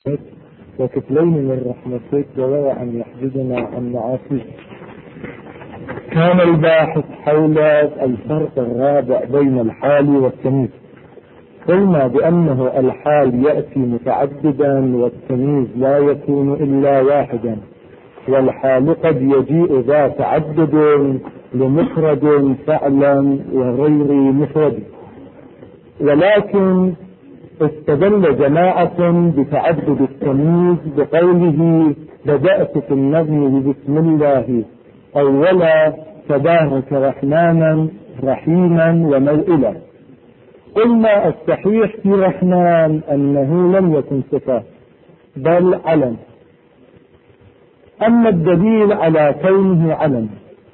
وكفلين من رحمتك ولا أن يحجزنا عن معاصيك. كان الباحث حول الفرق الرابع بين الحال والتمييز. قلنا بأنه الحال يأتي متعددا والتمييز لا يكون إلا واحدا، والحال قد يجيء ذا تعدد لمفرد فعلا وغير مفرد. ولكن استدل جماعة بتعدد التمييز بقوله بدأت في النظم بسم الله أولا تبارك رحمانا رحيما وموئلا. قلنا الصحيح في رحمن أنه لم يكن صفة بل علم. أما الدليل على كونه علم،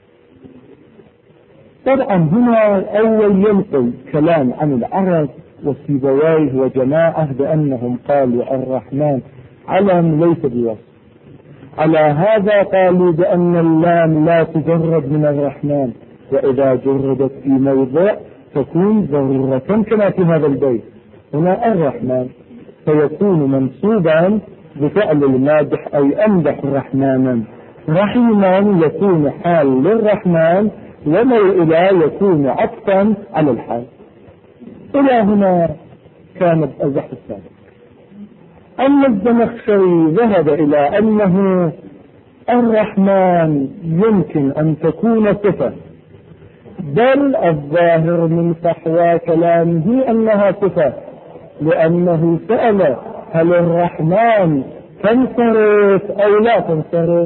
طبعا هنا الأول ينقل كلام عن العرب وسيبويه وجماعة بأنهم قالوا الرحمن علم ليس بوصف. على هذا قالوا بأن اللام لا تجرد من الرحمن، وإذا جردت في موضع تكون ضرورة كما في هذا البيت. هنا الرحمن فيكون منصوبا بفعل المادح أي أمدح رحمانا. رحيما يكون حال للرحمن، وموئلا يكون عطفا على الحال. إلى هنا كان البحث السابق. أما الزمخشري ذهب إلى أنه الرحمن يمكن أن تكون صفة، بل الظاهر من صحوى كلامه أنها صفة، لأنه سأل هل الرحمن تنصرف أو لا تنصرف،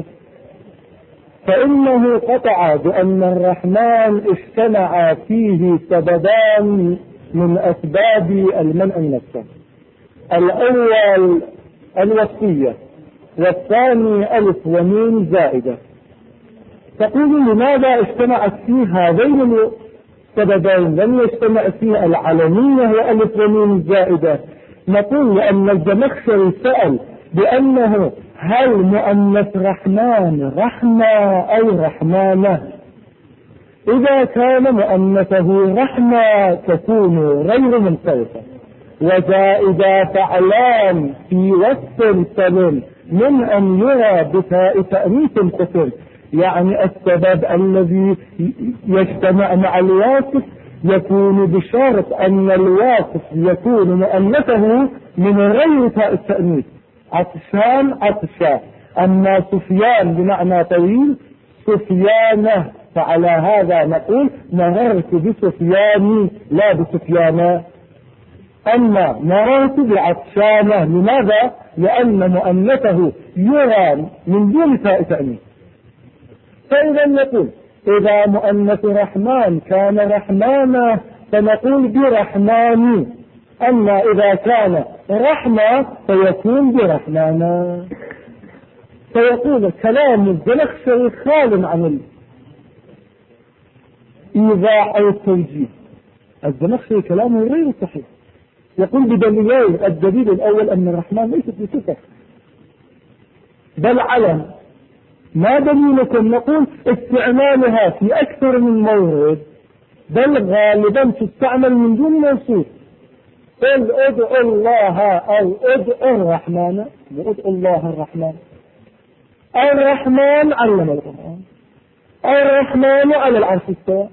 فإنه قطع بأن الرحمن اجتمع فيه سببان من أسباب المنع من الصرف. الأول الوصية، والثاني ألف وميم زائدة. تقول لماذا اجتمعت فيه هذين السببين لم يجتمع فيه العلمية وألف وميم زائدة؟ نقول لأن الزمخشري سأل بأنه هل مؤنث رحمن رحمة أو رحمانة؟ إذا كان مؤنثه رحمة تكون غير منصرفة، وزائدة فعلان في وصف سلم من أن يرى بتاء تأنيث قتل، يعني السبب الذي يجتمع مع الواصف يكون بشرط أن الواصف يكون مؤنثه من غير تاء التأنيث. عطشان عطشان، أما سفيان بمعنى طويل سفيانه، فعلى هذا نقول مررت بسفيان لا بسفيانا. أما مررت بعطشانه، لماذا؟ لأن مؤنثه يرى من دون تاء تأنيث. فإذا نقول إذا مؤنث رحمن كان رحمانا فنقول برحماني، أما إذا كان رحمة فيكون برحمانا. فيقول كلام الزمخشري خال عن الإيضاح أو التوجيه. الزمخشري كلامه غير صحيح. يقول بدليلين: الدليل الأول أن الرحمن ليست بصفة بل علم. ما دليلكم؟ نقول استعمالها في أكثر من مورد، بل غالبا تستعمل من دون موصوف. قل ادعوا الله أو ادعوا الرحمن، وادعوا الله الرحمن. الرحمن علم القرآن، الرحمن على العرش استوى،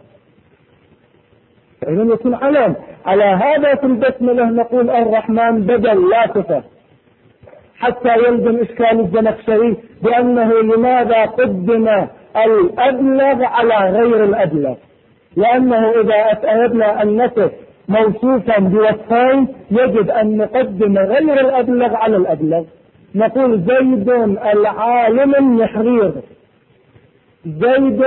فإذا يكون علم. على هذا في البسملة نقول الرحمن بدل لا صفة، حتى يلزم إشكال الزمخشري بأنه لماذا قدم الأبلغ على غير الأبلغ؟ لأنه إذا أردنا أن نصف موصوفا بوصفين يجب أن نقدم غير الأبلغ على الأبلغ. نقول زيد العالم النحرير، زيد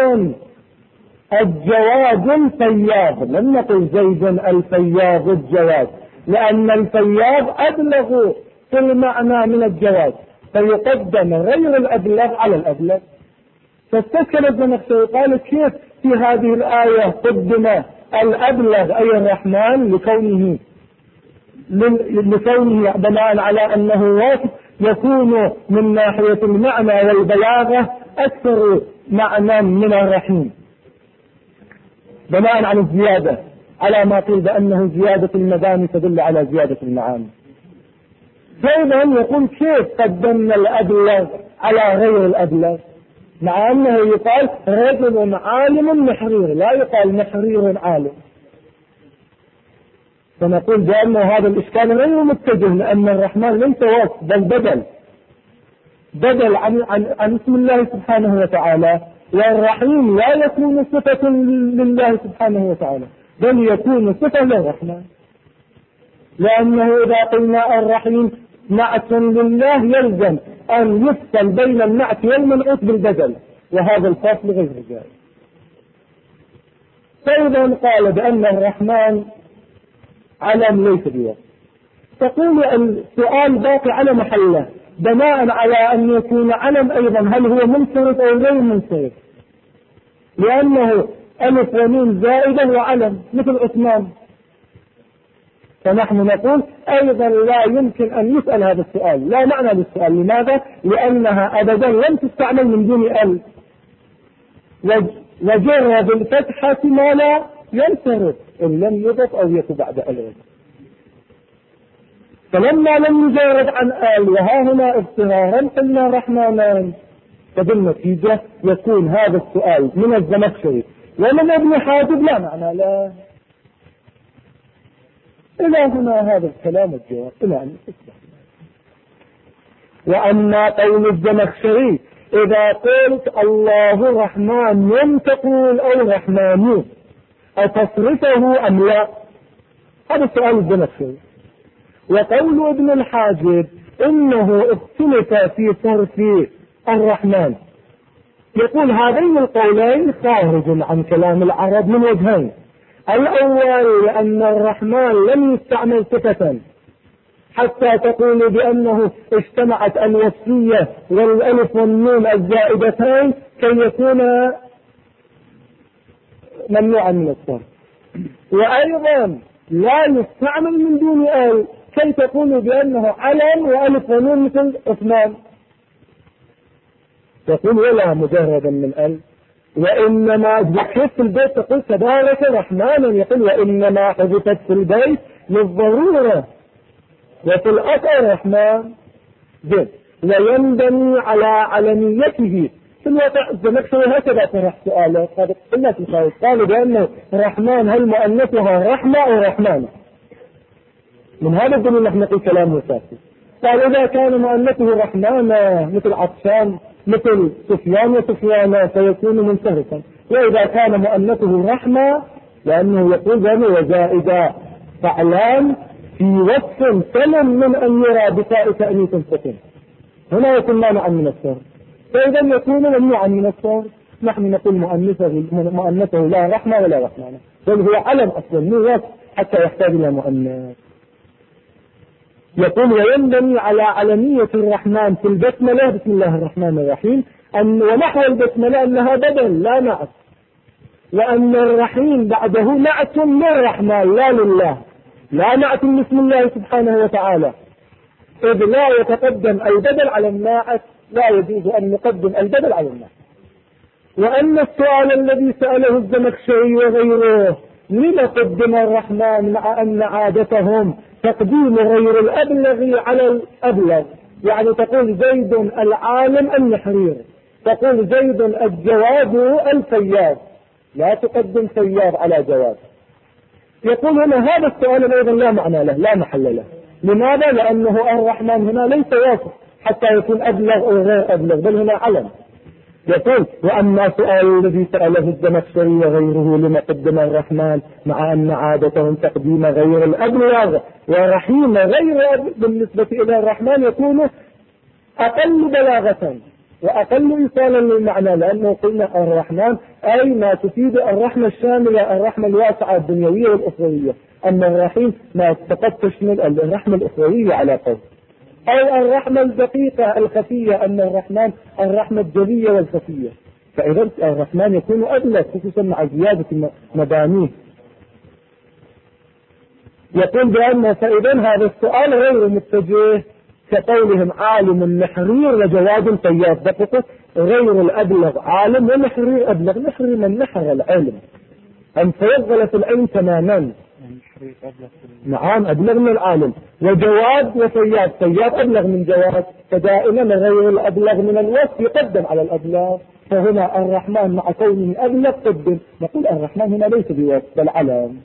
الجواد الفياض، لم نقل زيد الفياض الجواد، لأن الفياض أبلغ في المعنى من الجواد، فيقدم غير الأبلغ على الأبلغ. فاستشكل الزمخشري قال كيف في هذه الآية قدم الأبلغ أي الرحمن لكونه بناء على أنه واصف يكون من ناحية المعنى والبلاغة أكثر معنى من الرحيم، بناء على الزيادة، على ما قيل بأنه زيادة المباني تدل على زيادة المعاني. فإذا يقول كيف قدمنا الأبلغ على غير الأبلغ، مع أنه يقال رجل عالم محرير، لا يقال محرير عالم. فنقول بأن هذا الإشكال غير متجه، لأن الرحمن ليس وصف بل بدل عن اسم الله سبحانه وتعالى. والرحيم لا يكون صفة لله سبحانه وتعالى، بل يكون صفة للرحمن، لأنه إذا قلنا الرحيم نعت لله يلزم أن يفصل بين النعت والمنعوت بالبدل، وهذا الفصل غير جائز. فإذا قال بأن الرحمن علم ليس بوصف، تقول السؤال باقي على محله بناء على أن يكون علم أيضا هل هو منصرف أو غير منصرف، لأنه ألف وميم زائدة وعلم مثل عثمان. فنحن نقول أيضا لا يمكن أن يسأل هذا السؤال، لا معنى للسؤال. لماذا؟ لأنها أبدا لم تستعمل من دون ال، وجر بالفتحة ما لا ينصرف إن لم يضف أو يكن بعد ال. فلما لم يجرد عن ال وها هنا اضطرارا قلنا رحمانان، فبالنتيجة يكون هذا السؤال من الزمخشري ومن ابن حاجب لا معنى له. إلى هنا هذا الكلام الجواب إلى أن يصبح. وأما قول الزمخشري إذا قلت الله رحمن لم تقول أو رحماني أتصرفه أم لا، هذا سؤال الزمخشري. وقول ابن الحاجب إنه اختلف في صرف الرحمن، يقول هذين القولين خارج عن كلام العرب من وجهين. الأول لأن الرحمن لم يستعمل صفة حتى تقول بأنه اجتمعت الوصفية والألف والنون الزائدتين كي يكون ممنوعا من الصرف، وأيضا لا يستعمل من دون ال كي تقول بأنه علم وألف ونون مثل عثمان. يقول ولا مجردا من ال، وإنما ذكرت في البيت تقول تبارك رحمانا، يقول وإنما حذفت في البيت للضرورة، وفي الأثر رحمن جد وينبني على علميته. في الواقع الزمخشري هكذا طرح سؤاله، قالوا بأنه رحمن هل مؤنثها رحمة أو رحمن؟ من هذا الدليل نحن نقول كلامه ساسي. قال إذا كان مؤنثه رحمن مثل عطشان مثل سفيان وسفيان فيكون منصرفا، وإذا كان مؤنثه رحمة لأنه يقول بأنه وزائدا فعلان في وصف سلم من أن يرى بتاء تأنيث سكن، هنا يكون مانعا من الصرف، فإذا يكون ممنوعا من الصرف. نحن نقول مؤنثه لا رحمة ولا رحمانة، بل هو علم أصلا مو وصف حتى يحتاج إلى مؤنث. يقول وينبني على علمية الرحمن في البسملة بسم الله الرحمن الرحيم ونحو البسملة أنها بدل لا نعت، وأن الرحيم بعده نعت للرحمن لا لله، لا نعت بسم الله سبحانه وتعالى، إذ لا يتقدم البدل على الناعت، لا يجوز أن نقدم البدل على الناعت. وأن السؤال الذي سأله الزمخشري وغيره لما قدم الرحمن مع أن عادتهم تقديم غير الأبلغ على الأبلغ، يعني تقول زيد العالم النحرير، تقول زيد الجواد الفياض، لا تقدم فياض على جواد. يقول هنا هذا السؤال أيضا لا معنى له لا محل له. لماذا؟ لأنه الرحمن هنا ليس واصف حتى يكون أبلغ أو غير أبلغ، بل هنا علم. يقول وأما سؤال الذي سأله الزمخشري وغيره لما قدم الرحمن مع أن عادتهم تقديم غير الأبلغ ورحيم غير بالنسبة إلى الرحمن يكون أقل بلاغة وأقل إيصالا للمعنى، لأنه قلنا الرحمن أي ما تفيد الرحمة الشاملة الرحمة الواسعة الدنيوية والأخروية، أما الرحيم ما فقط تشمل الرحمة الأخروية على قول، أو الرحمة الدقيقة الخفية، أن الرحمن الرحمة الجلية والخفية. فإذا الرحمن يكون أبلغ خصوصا مع زيادة مبانيه. يقول بأن فإذا هذا السؤال غير متجه كقولهم عالم نحرير وجواد فياض، دقيقة غير الأبلغ عالم ونحرير أبلغ. نحرير من نحر العلم أن تيغل في العلم تماما، نعم أبلغ من العالم. وجواد وصياد، صياد أبلغ من جواد، فدائما غير الأبلغ من الوصف يقدم على الأبلغ. فهنا الرحمن مع كونه أبلغ قدم. نقول الرحمن هنا ليس بوصف بل علم.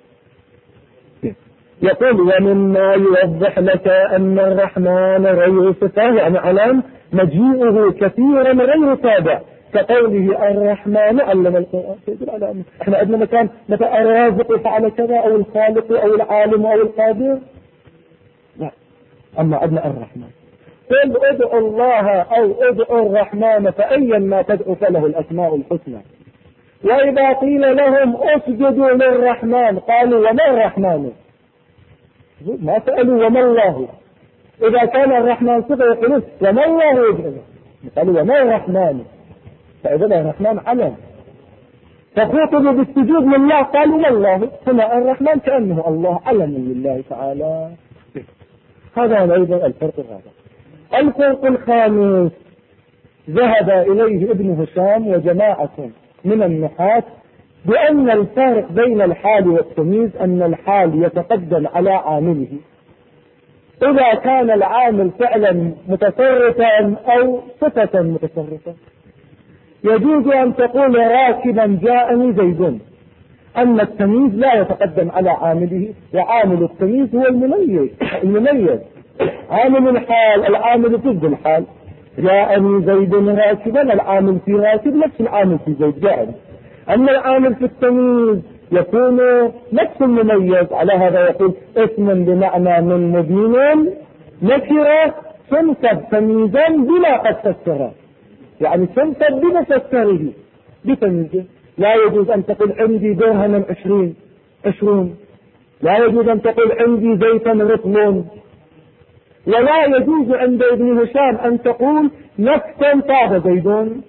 يقول ومما يوضح لك أن الرحمن غير صفة يعني علم مجيئه كثيرا غير تابع، كقوله الرحمن علم القرآن. احنا عندنا مكان مثلا الرازق فعل كذا او الخالق او العالم او القادر، لا. اما عندنا الرحمن. قل ادعوا الله او ادعوا الرحمن فايا ما تدعو فله الاسماء الحسنى. واذا قيل لهم اسجدوا للرحمن قالوا وما الرحمن؟ ما سألوا وما الله. اذا كان الرحمن صفة يقولون وما الله يدعو، قالوا وما الرحمن؟ فإذا الرحمن علم. فخوطبوا بالسجود لله قالوا ما الله. هنا الرحمن كأنه الله علم لله تعالى. هذا أيضا الفرق الرابع. الفرق الخامس ذهب إليه ابن هشام وجماعة من النحاة بأن الفارق بين الحال والتمييز أن الحال يتقدم على عامله إذا كان العامل فعلا متصرفا أو صفة متصرفة. يجوز أن تقول راكبا جاءني زيد، أما التمييز لا يتقدم على عامله، وعامل التمييز هو المميز. عامل الحال العامل ضد الحال. جاءني زيد راكبا، العامل في راكب نفس العامل في زيد جاءني. أما العامل في التمييز يكون نفس المميز. على هذا يقول اسم بمعنى من مبين نكرة تنسب تمييزا بلا قد فسره، يعني تنسب بمفسره بتمييزه. لا يجوز أن تقول عندي درهما 20. لا يجوز أن تقول عندي زيتا رطل. ولا يجوز عند ابن هشام أن تقول نفسا طاب زيدون.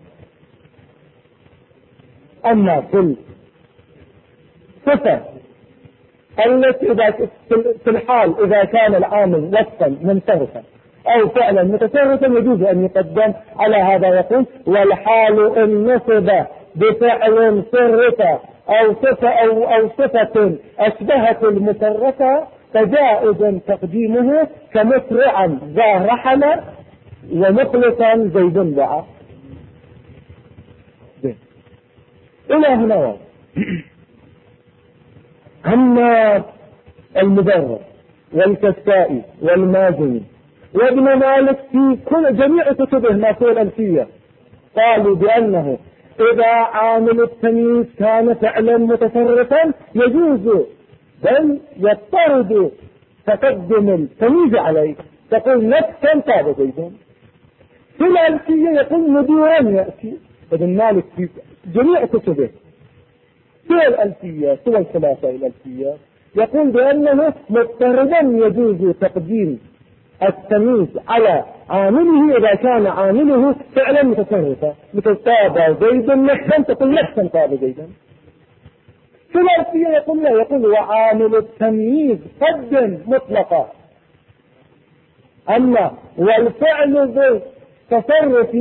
أما في الصفة التي في الحال إذا كان العامل وصفا منصرفا أو فعلا متصرفا يجوز أن يقدم. على هذا يقول والحال إن نصب بفعل صرفة أو صفة أشبهت المصرفة فجائز تقديمه كمسرعا ذا رحل ومخلصا زيد دعا. إلى هنا أما المدرس والكسائي والمازني وابن مالك في جميع كتبه ما في الألفية قالوا بأنه إذا عامل التمييز كان فعلا متصرفا يجوز بل يضطرد تقدم التمييز عليه. تقول نفسا طاب زيد. في الألفية يقول مديرا يأتي. ابن مالك في جميع كتبه في الألفية سوى الثلاثة الألفية يقول بأنه مضطردا يجوز تقديم التمييز على عامله إذا كان عامله فعلا متصرفا، مثل طاب زيد نفسا تقول نفسا طاب زيدا. في الألفية يقول لا، يقول وعامل التمييز قدم مطلقا. أما والفعل بالتصرف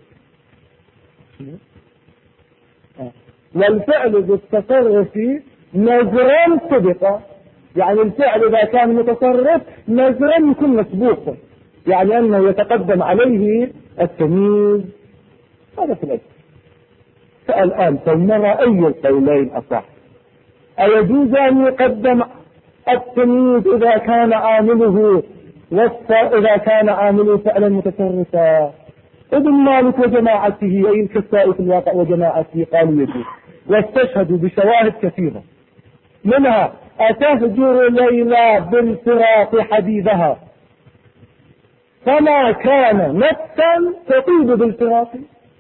نزرا سبقا، يعني الفعل إذا كان متصرف نزرا يكون مسبوقا، يعني أنه يتقدم عليه التمييز. هذا في الأجل. فالآن فلنرى أي القولين أصح. أيجوز أن يقدم التمييز إذا كان عامله إذا كان عامله فعلا متصرفا؟ ابن مالك وجماعته أي الكسائي في الواقع وجماعته قالوا يجوز، واستشهدوا بشواهد كثيرة، منها أتهجر ليلى بالفراق حبيبها فما كان نفسا تطيب بالفراق.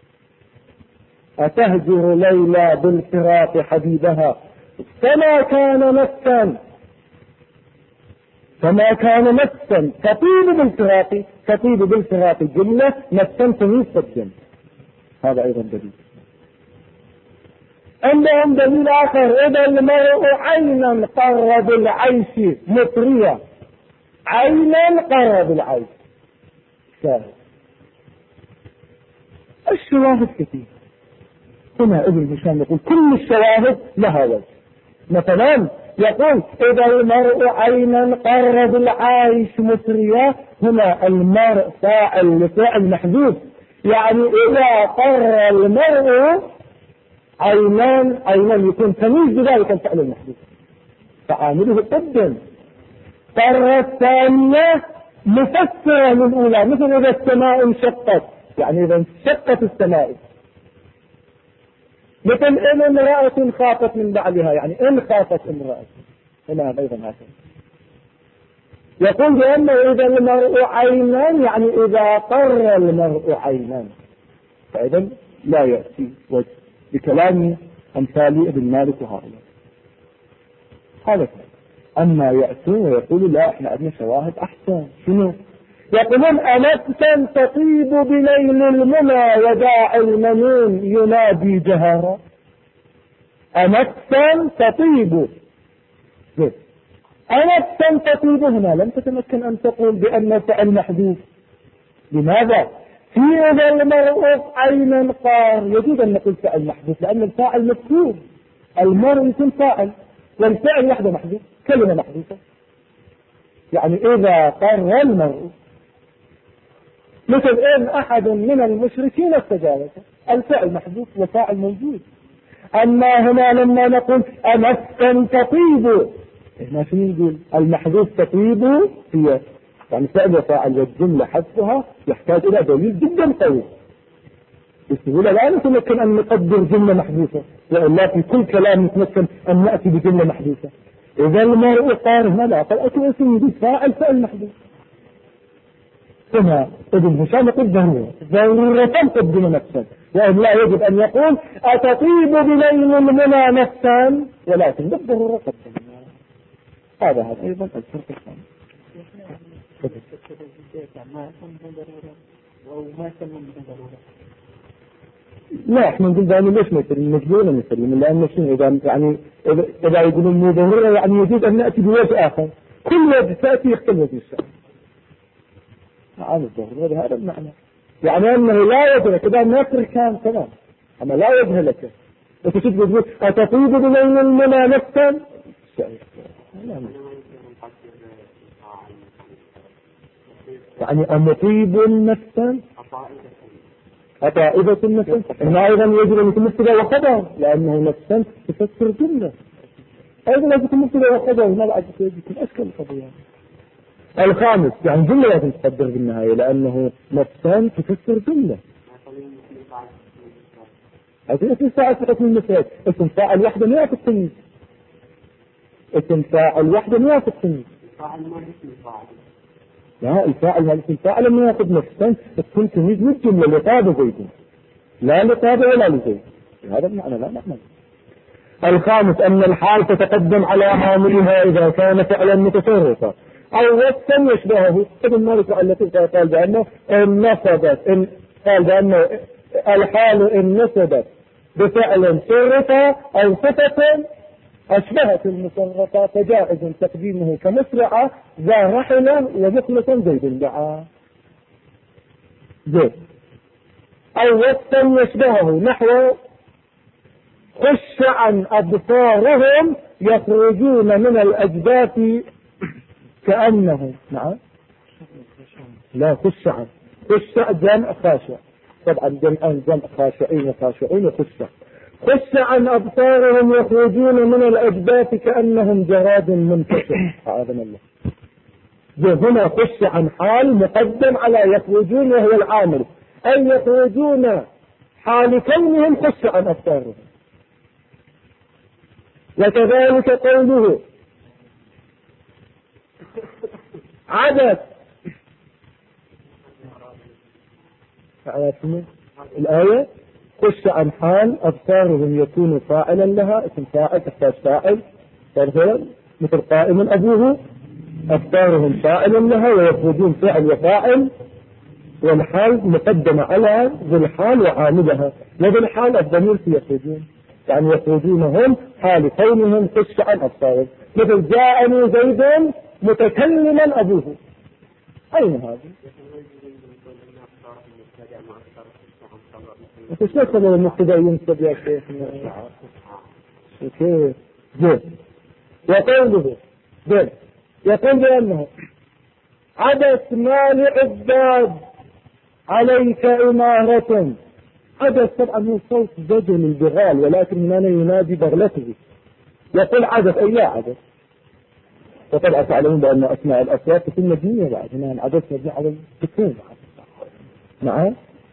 أتهجر ليلى بالفراق حبيبها فما كان نفسا تطيب بالفراق. تطيب بالفراق الجملة نفسا تميز قدم. هذا أيضا دليل. عندهم دليل آخر إذا المرء عينا قر بالعيش مطرية. عينا قر بالعيش شاهد. الشواهد كثير. هنا ابن هشام يقول كل الشواهد لها وجه. مثلا يقول إذا المرء عينا قر بالعايش مسرية، هنا المرء فاعل لفعل محذوف، يعني إذا قر المرء عينان يكون تمييز بذلك الفعل المحذوف فعامله قدم. قر الثانية مفسرة للأولى، مثل إذا السماء انشقت، يعني إذا انشقت السماء، مثل إن امرأة خافت من بعدها، يعني إن خافت امرأة، هنا أيضا هكذا. يقول بأنه إذا المرء عينان، يعني إذا قر المرء عينان، فإذا لا يأتي وجه بكلام أمثال ابن مالك وهؤلاء. هذا أما يأتون ويقولوا لا إحنا عندنا شواهد أحسن. شنو؟ يقولون أنفسا تطيب بليل المنى وداع المنون ينادي جهارا. أنفسا تطيب، أنفسا تطيب هنا لم تتمكن أن تقول بأن فعل محذوف. لماذا؟ في إذا المرء عينا قار يجوز أن نقول فعل محذوف، لأن الفاعل مذكور، المرء يكون فاعل والفعل وحده محذوف، كلمة محذوفة. يعني إذا قر المرء، مثل إن أحد من المشركين استجابك، الفعل محذوف وفاعل موجود. أما هنا لما نقول أنفسا تطيب، هنا شنو نقول؟ المحذوف تطيب هي يعني فعل وفاعل، والجملة حذفها يحتاج إلى دليل جدا قوي. بسهولة لا نتمكن أن نقدر جملة محذوفة، وإلا في كل كلام نتمكن أن نأتي بجملة محذوفة. إذا المرء قار هنا لا فالأتي يوجد فاعل فعل محذوف. ثم ابن هشام يقول ضرورة تقدم نفسا، وإلا يجب أن يقول أتطيب بليل المنى نفسا، ولكن بالضرورة قدم. هذا أيضا الفرق الثاني. لا احنا نقول دائما ليش ما يسلم مجبورا نسلم، لأن شنو إذا يقولون مو ضرورة يعني يجوز أن نأتي بوجه آخر، كل وجه تأتي يختلف وجه الشعر. هذا الضرورة هذا المعنى، يعني أنه لا وجه لك إذا نكر كان كلام، أما لا وجه لك. أنت تقول أتطيب بليل المنى نفسا، يعني أمطيب نفسا، أطائبة نفسا، إنه أيضا يجب أن يكون مبتدأ وخبر، لأنه نفسا تفسر جملة، أيضا لازم يكون مبتدأ وخبر، ما بعد يكون أشكال القضية. الخامس يعني جملة لازم تقدر بالنهاية، لأنه نفسا تفسر جملة. هذه اسم فاعل في حكم المفرد، اسم فاعل وحده ما يأخذ تمييز، اسم فاعل وحده ما يأخذ تمييز. لا الفاعل ما اسم فاعل ما يأخذ نفسا تكون تمييز للجملة لقابة زيد، لا لقابة ولا لزيد، هذا المعنى لا معنى. الخامس أن الحال تتقدم على عاملها إذا كان فعلا متصرفا أو وصفا يشبهه. ابن مالك التي قال بأنه إن نصبت، إن قال بأنه الحال إن نصبت بفعل صرفا أو صفة أشبهت المصرفة فجائز تقديمه كمسرعة ذا رحلة ومخلصا زيد دعا زيد، أو وصفا يشبهه نحو خش عن أبصارهم يخرجون من الأجداث كأنهم. نعم لا خش عن، خش جمع خاشع، طبعا جمع خاشعين وخاشعين وخش. خش عن أبصارهم يخرجون من الأجداث كأنهم جراد منتشر، أعاذنا الله. هنا خش عن حال مقدم على يخرجون وهو العامل، أي يخرجون حال كونهم خش عن أبصارهم. وكذلك قوله عدد الآية خش عن حال أبصارهم يكون فاعلا لها، اسم فاعل تحتاج فاعل، مثل قائم أبوه أبصارهم فاعلا لها ويخرجون فعل وفاعل، والحال مقدمة على ذي الحال وعاملها، وذي الحال الضمير في يخرجون، يعني يخرجون هم حال كونهم خش عن أبصارهم، مثل جاءني زيد متكلما أبوه. أين هذا؟ ايش نقصد المقتدى ينسب يا شيخ؟ كيف؟ زين وقوله يقول بأنه عبث ما لعباد عليك إمارة. عبث طبعا هو صوت زجل البغال، ولكن هنا ينادي بغلته، يقول عبث أي لا عبث. وطبعا تعلمون بأن أسماء الأصوات تكون مبنية بعد هنا، عبث مبني على السكون. نعم.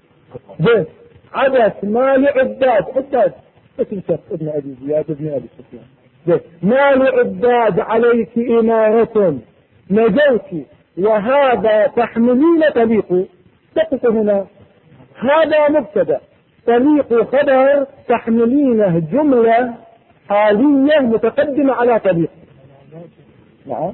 عبث ما لعباد، عباد اسم شخص ابن أبي زياد ابن أبي سفيان. ما لعباد عليك إمارة نجوت وهذا تحملين تليق. تقف هنا هذا مبتدا، تليق خبر، تحملينه جملة حالية متقدمة على تليق. نعم.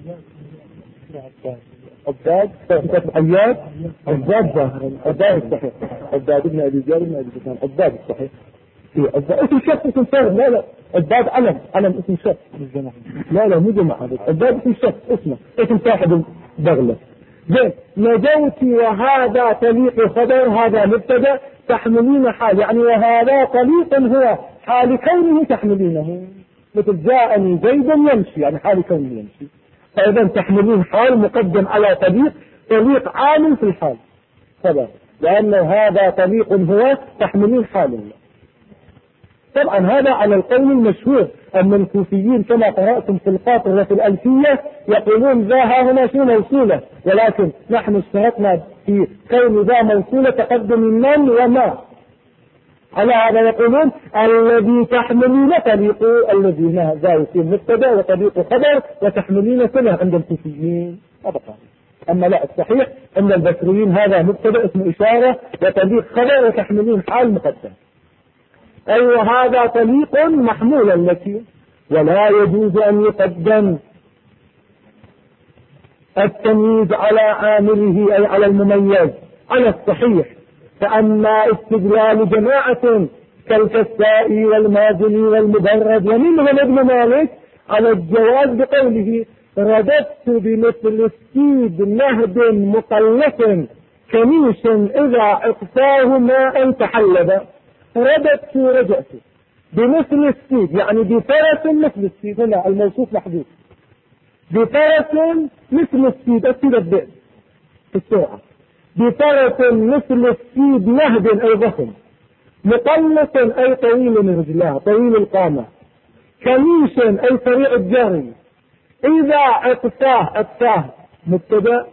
عباد عياد عباد ظاهرا عباد الصحيح، عباد ابن أبي زياد ابن أبي سفيان عباد الصحيح. اسم شخص اسم فرد، لا عباد علم اسم شخص. لا مو جماعة، عباد اسم شخص اسمه اسم صاحب البغلة. نجوت وهذا طليق خبر، هذا مبتدا، تحملين حال، يعني وهذا طليق هو حال كونه تحملينه، مثل جاءني زيد يمشي، يعني حال كونه يمشي. فإذا تحملين حال مقدم على طليق عامل في الحال خبر، لأن هذا طليق هو تحملين حال. طبعا هذا على القول المشهور. أما الكوفيين كما قرأتم في القاطر وفي الألفية يقولون ذا هنا شو موصولة، ولكن نحن اشترطنا في كون ذا موصولة تقدم من وما. على هذا يقولون الذي تحملين طريق، الذي ذا يصير مبتدا وطريق خبر وتحملين كله عند الكوفيين أبقى. أما لا، الصحيح أن البصريين هذا مبتدا اسم إشارة وطريق خبر وتحملين حال مقدم. أي وهذا طريق محمولا لك، ولا يجوز أن يقدم التمييز على عامله أي على المميز على الصحيح. فأما استدلال جماعة كالكسائي والمازني والمبرد ومنهم ابن مالك على الجواز بقوله رددت بمثل السيد نهد مقلق كميش إذا عطفاه ماء تحلب. رددت رجعت بمثل السيد، يعني بفرس مثل السيد، هنا الموصوف محدود، بفرس مثل السيد، السيد البئر في السرعة، بفرس مثل السيد نهد أي ضخم، مقلق أي طويل الرجلاه طويل القامة، كميش أي سريع الجري، إذا أطفاه مبتدأ،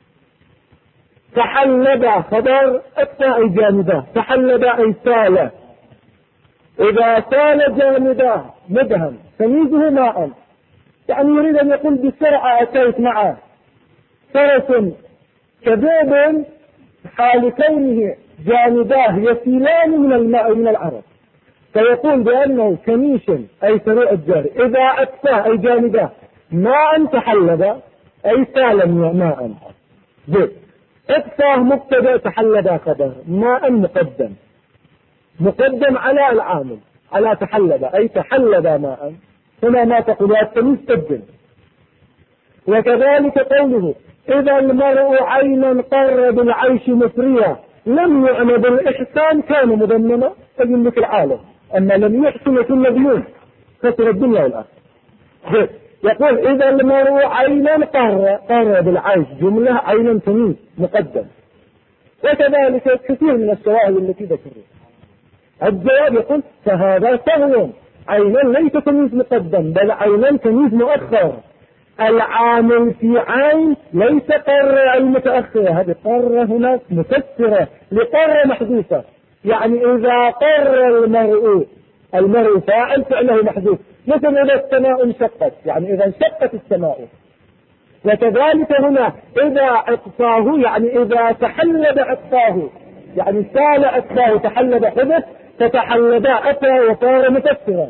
تحلب خبر، أطفى أي جانباه، تحلب أي سال، إذا سال جانباه مدهم تميزه ماء، يعني يريد أن يقول بسرعة أتيت معه. فرس كذوب حال كونه جانباه يسيلان من الماء من العرق، فيقول بأنه كميش أي سريع الجري، إذا أطفاه أي جانباه ماء تحلب أي سال ماء. اطفاه مبتدا، تحلب خبر، ماء مقدم على العامل على تحلب أي تحلب ماء. هنا ما تقول التمييز تبدل. وكذلك قوله إذا المرء عينا قر بالعيش مفريا لم يعنى بالإحسان كان مذمما، تجد لك العالم أما لم يحسن يكون مذموم، خسر الدنيا والآخرة. يقول إذا المرء عينا قر بالعيش، جملة عينا تمييز مقدم. وكذلك كثير من الشواهد التي ذكرها. الجواب يقول فهذا سهو، عينا ليس تمييز مقدم بل عينا تمييز مؤخر. العامل في عين ليس قر المتأخرة، هذه قر هنا مفسرة لقر محذوفة، يعني إذا قر المرء فاعل فعله محذوف، مثل إذا السماء انشقت، يعني إذا انشقت السماء. وكذلك هنا إذا أطفاه، يعني إذا تحلب أطفاه، يعني سال أطفاه تحلب حدث، فتحلب أتى وصار مفسرا.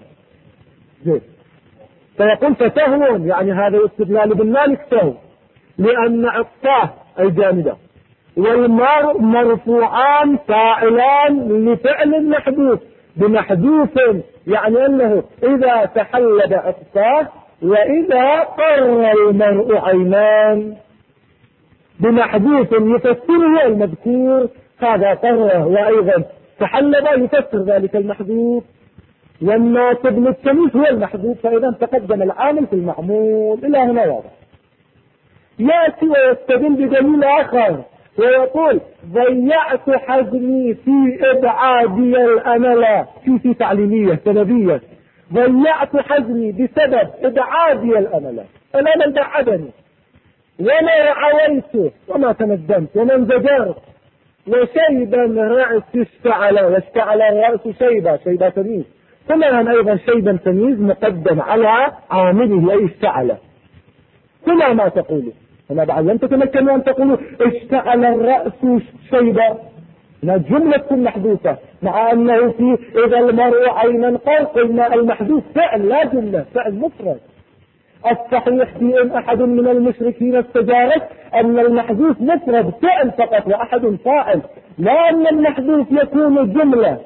فيقول فسهو، يعني هذا استدلال بالمالك سهو، لأن أطفاه أي جانبه والمرء مرفوعان فاعلان لفعل محذوف بمحذوف، يعني أنه إذا تحلب أطفاه وإذا قر المرء عينان بمحذوف يفسره المذكور، هذا قره وأيضا تحلب يفسر ذلك المحذوف. والناصب للتمييز هو المحذوف، فإذا تقدم العامل في المعمول. إلى هنا واضح. يأتي ويستدل بدليل آخر ويقول ضيعت حزمي في إبعادي الأمل، في تعليلية سببية، ضيعت حزمي بسبب إبعادي الأمل، الأمل بعدني وما عويت وما تندمت وما انزجرت، وشيبا رأس اشتعل، واشتعل الرأس شيبة تمييز، ثم أيضا شيبا تمييز مقدم على عامله أي اشتعل. ثم ما تقوله هنا بعد لم تتمكنوا أن تقولوا اشتعل الرأس شيبة، جملة محذوفة، مع أنه في إذا المرء عينا قلنا المحذوف فعل لا جملة، فعل مفرد. الصحيح في إن أحد من المشركين استجارك أن المحذوف مفرد فعل فقط وأحد فاعل، لا أن المحذوف يكون جملة،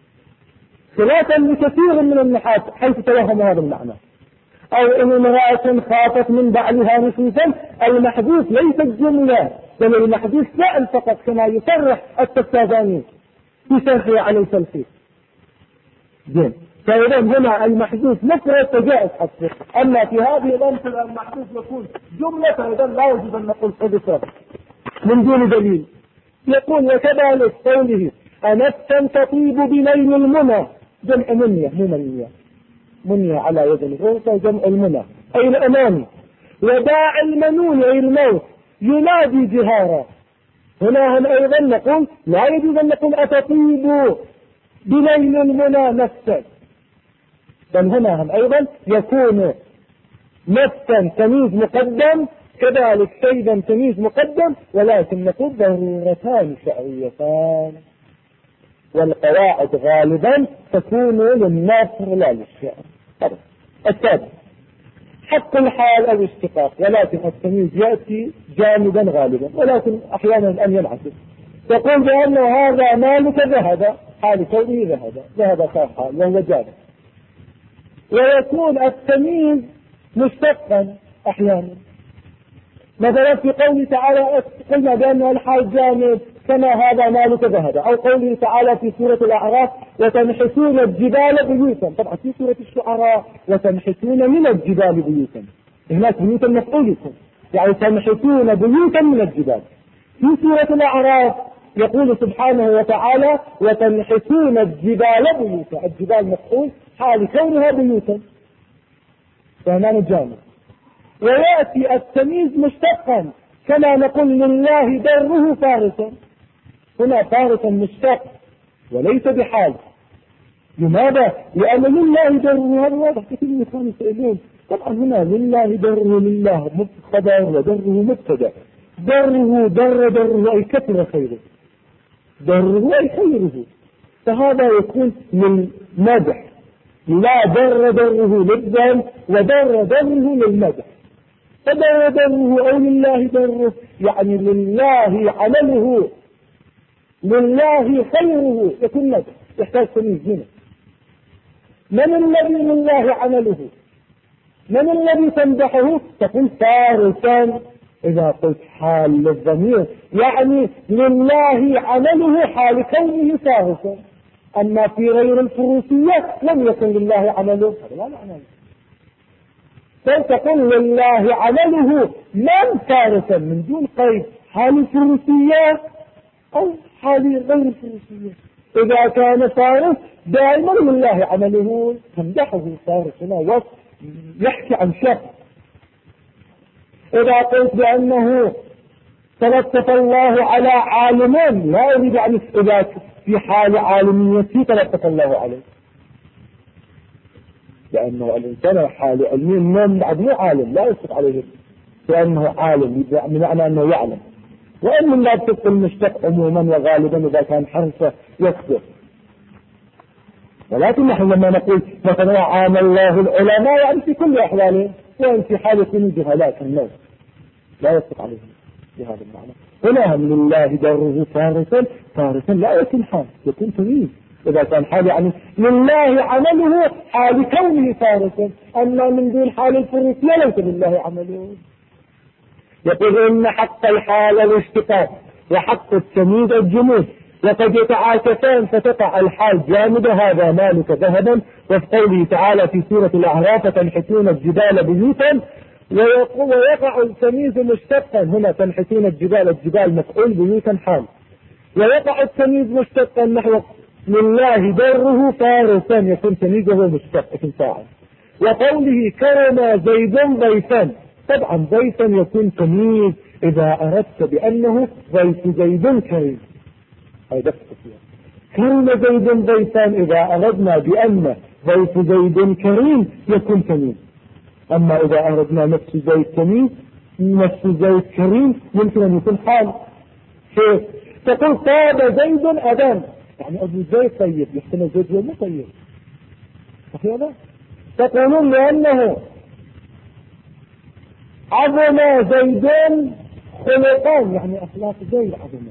خلافا لكثير من النحاة حيث توهم هذا المعنى. أو إن امرأة خافت من بعلها نشوزا، المحذوف ليس الجملة بل المحذوف فعل فقط، كما يصرح التفتازاني في شرحه على التلخيص. زين، فإذا هنا المحذوف مفرد فجائز حذفه، أما في هذه الأمثلة المحذوف يكون جملة، فإذا لا يجب أن نقول حذف من دون دليل. يقول وكذلك قوله أنفسا تطيب بليل المنى، جمع منية مو منية، منية على يد الغرفة جمع المنى أي الأماني، وداع المنون أي الموت ينادي جهارا. هنا هم أيضا نقول لا يجوز أن نقول أتطيب بليل المنى نفسا، بل هنا هم أيضا يكون نفسا تمييز مقدم، كذلك شيبا تمييز مقدم، ولكن نقول ضرورتان شرعيتان، والقواعد غالبا تكون للناصر لا للشعر. السادس حق الحال أو اشتقاق، ولكن التمييز يأتي جامدا غالبا، ولكن أحيانا أن ينعكس. تقول بأن هذا مالك ذهب، حال كونه ذهب صار حال وهو جامد، ويكون التمييز مشتقا أحيانا. مثلا في قوله تعالى قلنا بأن الحال جامد كما هذا مالك ذهب، أو قوله تعالى في سورة الأعراف وتنحتون الجبال بيوتا، طبعا في سورة الشعراء وتنحتون من الجبال بيوتا، هناك بيوتا مفعولكم يعني تنحتون بيوتا من الجبال. في سورة الأعراف يقول سبحانه وتعالى وتنحتون الجبال بيوتا، الجبال مفعول حال كونها بيوتا، فهنا جامد. ويأتي التمييز مشتقا كما نقول لله دره فارسا، هنا فارسا مشتق وليس بحال. لماذا؟ لأن لله دره، هذا واضح كثير من الإخوان يسألون، طبعا هنا لله دره، لله خبر ودره مبتدا، دره أي كثر خيره، دره أي خيره، فهذا يكون من مدح، لا دره للذم ودره للمدح، فدره أو لله دره يعني لله عمله لله خيره يكون مدح، يحتاج تمييز منه. من الذي لله عمله؟ من الذي تمدحه؟ تقول فارسا، إذا قلت حال للضمير يعني لله عمله حال كونه فارسا. أما في غير الفروسية لم يكن لله عمله، هذا لا معنى. فتقول لله عمله من فارسا من دون قيد، حال الفروسية أو حال غير الفروسية. إذا كان فارس دائما لله عمله تمدحه فارس، هنا وصف يحكي عن شخص. إذا قلت بأنه تلطف الله على عالمين، لا يريد يعني إذا في حال عالميته تلطف الله عليه، لأنه الإنسان حال علمي من بعد مو عالم لا يصف عليه لأنه عالم بمعنى أنه يعلم، وإن من لا تدخل المشتق عموما وغالبا إذا كان حرفه يصدق. ولكن نحن لما نقول مثلا عام الله العلماء يعني في كل أحواله، وإن في حالة من جهالات الناس لا يصدق عليه بهذا المعنى. هنا هم لله دره فارسا لا يكون حال، يكون تمييز. إذا كان حال يعني لله عمله حال كونه فارسا، أما من دون حال الفروسية ليس لله عمله. يقول إن حق الحال الاشتقاق وحق التمييز الجمود، وقد يتعاكسان فتقع الحال جامدة، هذا مالك ذهبا وفي قوله تعالى في سورة الأعراف تنحتون الجبال بيوتا ويقع التمييز مشتقا هنا تنحتون الجبال مفعول بيوتا حال ويقع التمييز مشتقا نحو لله بره فارسا يكون تمييزه مشتق اسم فاعل. وقوله كرم زيد ضيفا طبعا ضيفا يكون تمييز إذا أردت بأنه ضيف زيد كريم هذا كرم زيد ضيفا إذا أردنا بأن ضيف زيد كريم يكون تمييز. أما إذا أردنا نفس زيد تمييز نفس زيد كريم يمكن أن يكون حال كيف تقول طاب زيد أذان يعني أبو زيد طيب يحتمل زيد ولا طيب صحيح لا تقولون لأنه عظم زيدان خلقان يعني أخلاق زيد عظمة.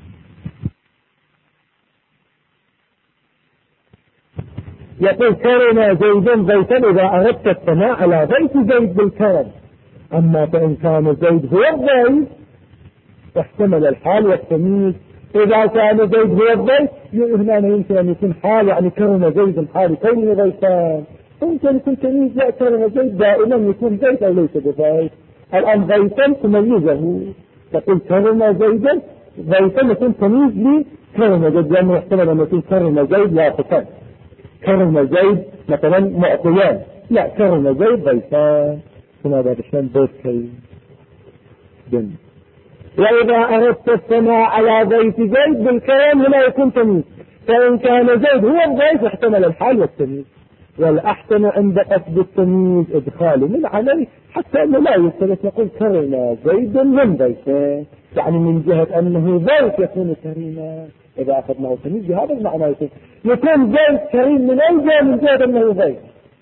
يقول كرم زيد ضيفا إذا أردت الثناء على ضيف زيد بالكرم. أما فإن كان زيد هو الضيف احتمل الحال والتمييز. إذا كان زيد هو الضيف هنا يمكن أن يكون حال يعني كرم زيد الحال كونه ضيفان يمكن يكون تمييز لا كرم زيد دائما يكون ضيف أو ليس بضيف. الآن ضيفا تميزه تقول كرم زيدا ضيفا يكون تمييز لي كرم زيد لأنه يحتمل أن يكون كرم زيد لا تفهم كرم زيد مثلا معطيان لا كرم زيد ضيفان هنا هذا شلون ضيف كريم. وإذا أردت الثناء على ضيف زيد بالكرم هنا يكون تمييز فإن كان زيد هو الضيف احتمل الحال والتمييز. والأحسن عند قصد التمييز إدخال من عليه حتى أنه لا يختلف نقول كرم زيد من ضيفه يعني من جهة أنه ضيف يكون كريما. إذا أخذناه تمييز بهذا المعنى يكون زيد كريم من أي جهة من جهة أنه ضيف.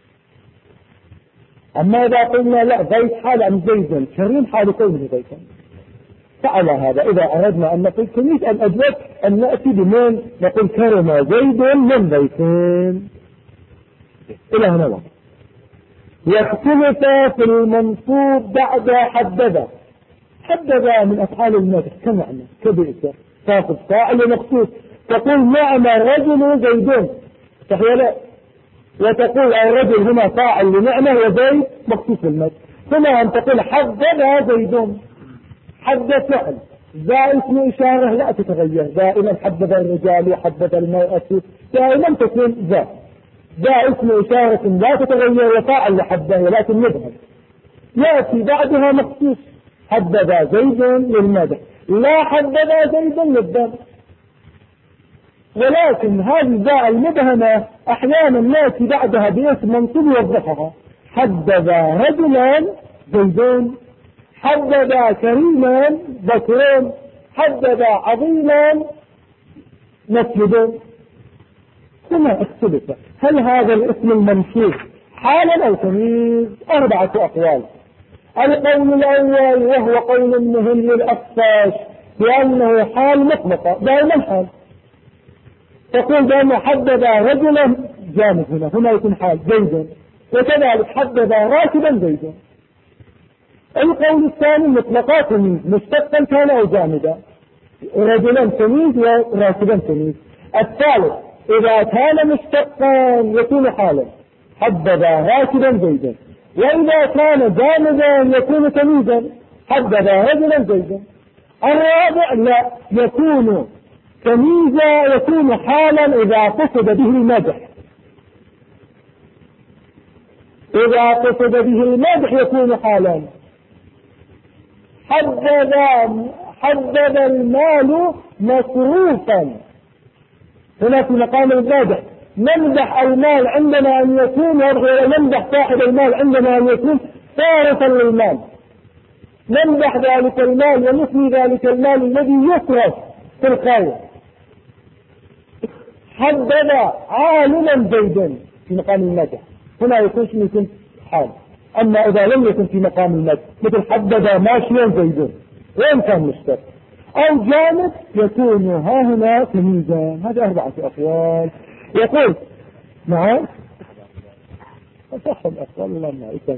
أما إذا قلنا لا ضيف حال عن زيد كريم حال كونه ضيفا فعلى هذا إذا أردنا أن نقول تمييز الأجواب أن نأتي بمن نقول كرم زيد من ضيفين إلى هنا وقت. يختلف في المنصوب بعد حدد من أفعال المدح كمعنى كبئس تاخذ فاعل مخصوص تقول نعم الرجل زيدون صحيح لا وتقول الرجل هنا فاعل لنعمه وزيد مخصوص بالمدح. هنا أن تقول حدد زيدون حدد فعل ذا اسم إشارة لا تتغير دائما حدد الرجال وحدد المرأة دائما تكون ذا اسم إشارة لا تتغير وفاعل لحده ولكن يذهب يأتي بعدها مخصوص حدد زيد للمدح لا حدد زيد للدم. ولكن هذه الزاء المبهمة أحيانا نأتي بعدها باسم منصوب يوضحها حدد رجلا زيدون حدد كريما بكرون حدد عظيما مسجدون. هنا اختلف هل هذا الاسم المنصوب حالا أو تمييز 4 أقوال. القول الأول وهو قول مهم للأخفاش لأنه حال مطلقة دائما حال تقول بأنه حدد رجلا جامد هنا يكون حال زيدا وكذلك حدد راكبا زيدا. القول الثاني مطلقات مشتقا كان أو جامدا رجلا تمييز وراكبا تمييز. الثالث إذا كان مشتقا يكون حالا حدد راكبا زيدا وإذا كان جامدا يكون تمييزا حدد رجلا زيدا. الرابع لا يكون تمييزا يكون حالا إذا قصد به المدح إذا قصد به المدح يكون حالا. حدد المال مصروفا هنا في مقام المدح نمدح المال عندما أن يكون نمدح صاحب المال عندما أن يكون صارفا للمال نمدح ذلك المال ونثني ذلك المال الذي يصرف في الخير. حدد عالما زيدا في مقام المدح هنا يكون حال. أما إذا لم يكن في مقام المدح مثل حدد ماشيا زيدا وإن كان مشتق أو جامد يكون ها هنا تمييزا. هذا 4 أقوال. يقول نعم صح الأقوال لا ما يكون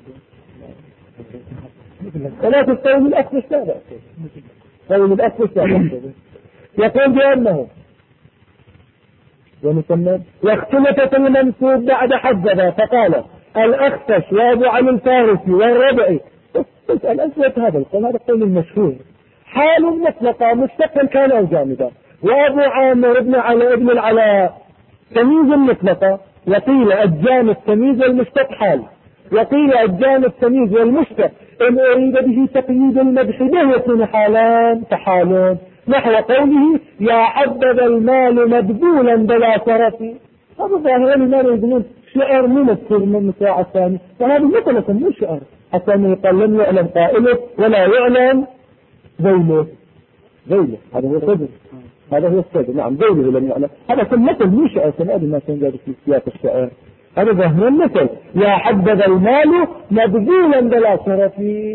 ولا تستوي من الأصل السابع قول الأصل السابع. يقول بأنه ونكمل. واختلفت المنسوب بعد حدث فقال الأخفش وأبو علي الفارسي والربعي. الأسود هذا القول، هذا القول المشهور. حال مطلقة مشتقا كان أو جامدا. وأبو عامر بن علي بن العلاء تمييز مطلقة، وقيل أجان التمييز والمشتق حال، وقيل أجان التمييز والمشتق إن أريد به تقييد المدح به يكون حالان فحالون، نحو قوله يا حبذا المال مبذولا بلا شرف. هذا ظاهر المال يقولون شعر ممثل من المساعة الثاني، فهذا مثلا مو شعر حتى أنه يقال لم يعلم قائله ولا يعلم ذيله. ذيله هذا هو الصدر، هذا هو الصدر. نعم ذيله لم يعلم، هذا كالمثل مو شعر كالآدم ما كان جاد في سياق الشعر. هذا ظاهر المثل يا حبذا المال مبذولا بلا شرف.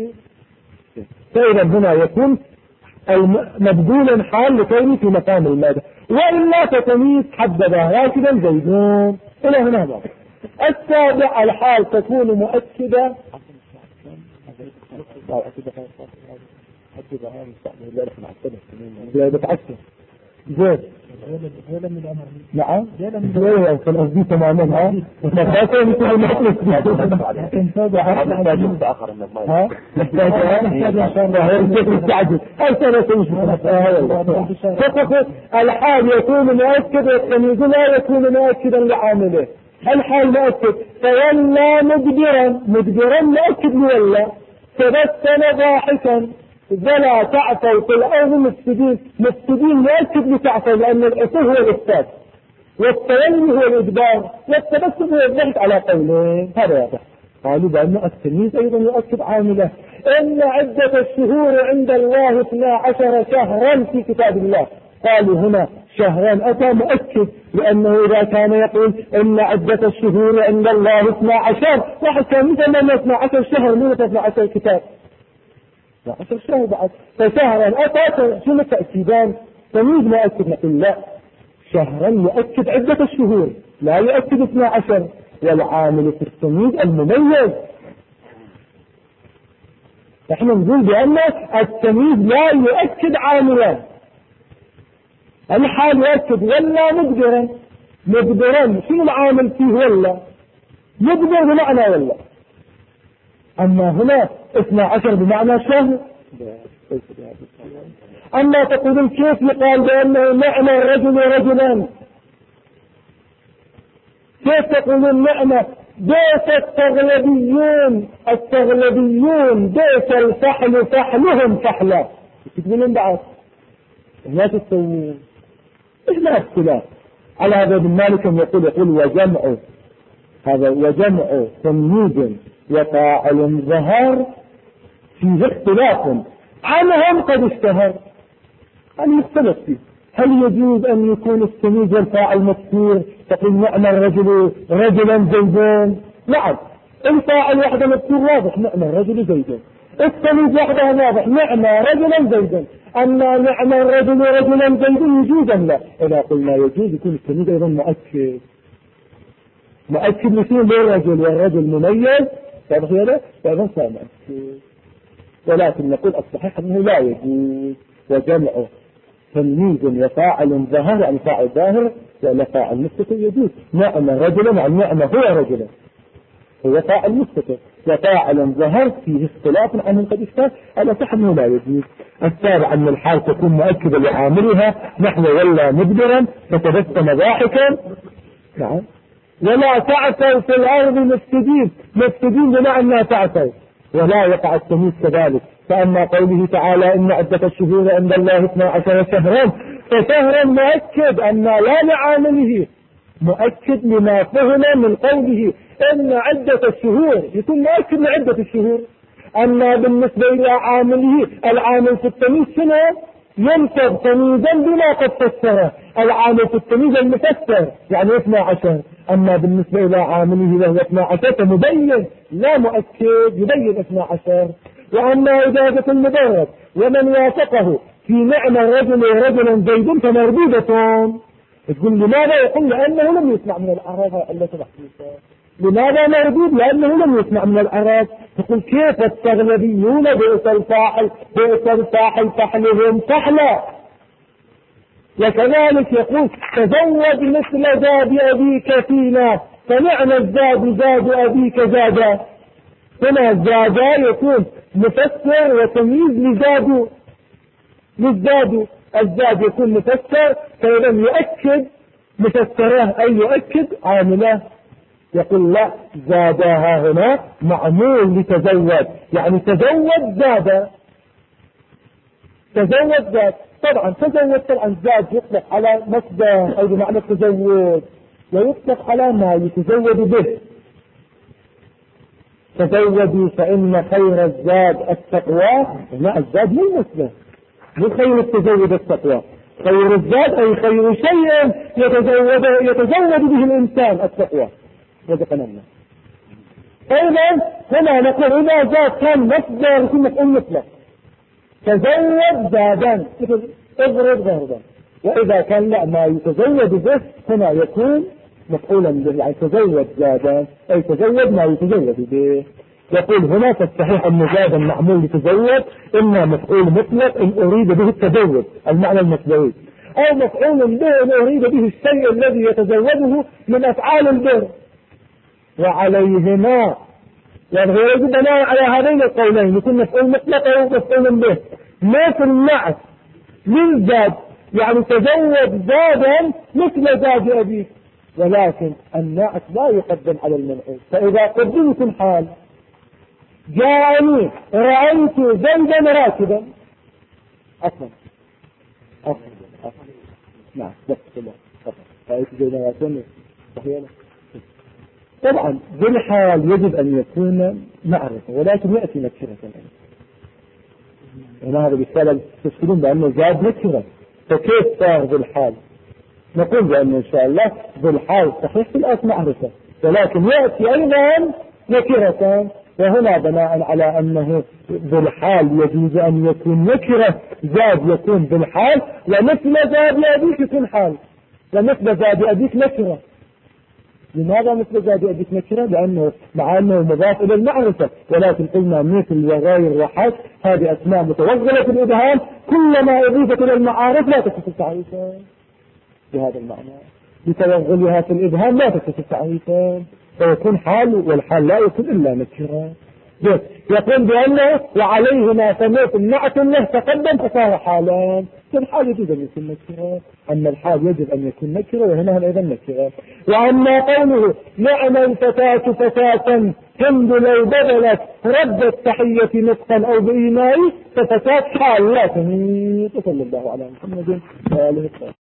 فإذا هنا يكون مبذولا حال لكونه في مقام المادة، وإلا فتمييز حبذا هكذا زيدون إلى هنا بعض. السابع الحال تكون مؤكدة. زيد نعم زيد فالأصدي تماما نحتاج مثل المحلس الحال يكون مؤكد والتمييز لا يكون مؤكدا لعامله. الحال مؤكد فولى مدبرا مؤكد لولى، تبسم ضاحكا ولا تعثوا في الأرض مفسدين مؤكد لتعثوا، لأن الأصل هو الإفساد والتولي هو الإدبار والتبسم هو الضحك على قولين. هذا واضح. قالوا بأن التمييز أيضا يؤكد عامله. إن عدة الشهور عند الله 12 شهرا في كتاب الله. قالوا هنا شهرا أتى مؤكد، لأنه إذا كان يقول إن عدة الشهور عند الله 12 واحد كان مثل ما 12 شهر مو 12 كتاب 12 شهر بعد. فشهرا أتى شنو تأكيدان؟ تمييز مؤكد. نقول لا، شهرا يؤكد عدة الشهور لا يؤكد 12، والعامل في التمييز المميز. احنا نقول بأن التمييز لا يؤكد عاملا. الحال يؤكد ولا مدبرا شنو العامل فيه؟ ولا مدبر بمعنى ولا، أما هنا 12 بمعنى شهر. أما تقولون كيف يقال بأنه معنى الرجل رجلان؟ كيف تقولون معنى بيت التغلبيون بيت الفحل فحلهم فحلا؟ تقولون بعض لا تستوون. إيش لا اختلاف على هذا. ابن مالك يقول وجمع هذا وجمع تمييز وفاعل ظهر فيه اختلاف عنهم قد اشتهر. هل يختلف فيه؟ هل يجوز أن يكون التمييز والفاعل مكسور؟ تقول نعم الرجل رجلا زيدان. نعم الفاعل وحده مكسور واضح نعم الرجل زيدان، التمييز وحده واضح نعم رجلا زيدان. أما نعم الرجل رجلا زيدان يجوز أم لا؟ إذا قلنا يجوز يكون التمييز أيضا مؤكد مثل للرجل والرجل مميز فهذا سامع. ولكن نقول الصحيح أنه لا يجوز. وجمع تمييز وفاعل ظاهر عن فاعل ظاهر ولا فاعل مستتر يجوز. نعم رجلا عن نعم هو رجلا هو فاعل مستتر، وفاعل ظهر فيه اختلاف عنه قد اشتهر، على صح أنه لا يجوز. السابع أن الحال تكون مؤكدة لعاملها نحو ولا مدبرا فتبسم ضاحكا. نعم ولا تعثوا في الأرض مفسدين بمعنى لا تعثوا، ولا يقع التمييز كذلك. فأما قوله تعالى إن عدة الشهور عند الله 12 شهرا فشهرا مؤكد أن لا لعامله، مؤكد لما فهم من قوله إن عدة الشهور يكون مؤكد لعدة الشهور. أما بالنسبة إلى عامله العامل في التمييز شنو؟ ينصب تمييزا بما قد فسره. العامل في التمييز المفسر يعني 12. أما بالنسبة إلى عامله وهو 12 فمبين لا مؤكد يبين 12. وأما إجازة المدرس ومن وافقه في معنى الرجل رجلا زيد فمردودة. تقول لماذا؟ يقول لأنه لم يسمع من الأعراب إلا تحقيقا. لماذا مردود؟ لأنه لم يسمع من الأعراب. تقول كيف التغلبيون بئس الفاحل فحلهم فحلا، وكذلك يقول تزود مثل زاد أبيك فينا، فنعم الزاد زاد أبيك زادا. هنا زادا يكون مفسر وتمييز لزاد، للزاد الزاد يكون مفسر، فإذا يؤكد مفسره أي يؤكد عامله. يقول لا، زادها هنا معمول لتزود، يعني تزود زاد، تزود زاد. طبعا تزود طبعا زاد يطلق على مصدر أو بمعنى التزود، ويطلق على ما يتزود به. تزودوا فإن خير الزاد التقوى. لا، الزاد مو المصدر، مو خير التزود التقوى. خير الزاد أي خير شيء يتزود به الإنسان التقوى. رزقنا الله. فإذا هنا نقول إذا زاد كان مصدر يكون مفعول مطلق، تزود زادا اضرب ضربا. وإذا كان لا ما يتزود به هنا يكون مفعولا به، يعني تزود زادا أي تزود ما يتزود به. يقول هنا فالصحيح أن زادا معمول لتزود إما مفعول مطلق إن أريد به التزود المعنى المصدري، أو مفعول به إن أريد به الشيء الذي يتزوده من أفعال البر. وعليهما يعني هو يجب بناء على هذين القولين يكون مفعول مطلق أو مفعول به. مثل النعت للزاد يعني تزود زادا مثل زاد أبيك، ولكن النعت لا يقدم على المنعوت، فإذا قدم يكون حال. جاءني رأيت زيدا راكبا أصلا نعم بس كده رأيت زيدا راكبا صحيح. طبعا بالحال يجب أن يكون معرفة، ولكن يأتي نكرة هنا. هذا بالتالي تشكلون بأنه زاد نكرة، فكيف صار بالحال؟ نقول بأنه إن شاء الله بالحال صحيح في الأصل معرفة، ولكن يأتي أيضا نكرة. وهنا بناء على أنه بالحال يجوز أن يكون نكرة زاد يكون بالحال، ومثل زاد أبيك يكون حال، ومثل زاد أبيك نكرة. لماذا مثل زاد أبيك نكرة؟ لأنه مع أنه مضاف إلى المعرفة، ولكن قلنا مثل وغير وحد هذه أسماء متوغلة في الإبهام، كلما أضيفت إلى المعارف لا تتصل تعريفا بهذا المعنى، بتوغلها في الإبهام لا تتصل تعريفا، فيكون حال، والحال لا يكون إلا نكرة. يقول بأنه وعليه ما سميت النعت له تقدم فصار حالا. الحال يجب أن يكون نكرة، أما الحال يجب أن يكون نكرة، وهنا أيضا نكرة. وأما قوله نعم الفتاة فتاة هند لو بدلت رد التحية نطقا أو بإيماء، ففتاة حال لا تميت. صلى الله على محمد وآله وسلم.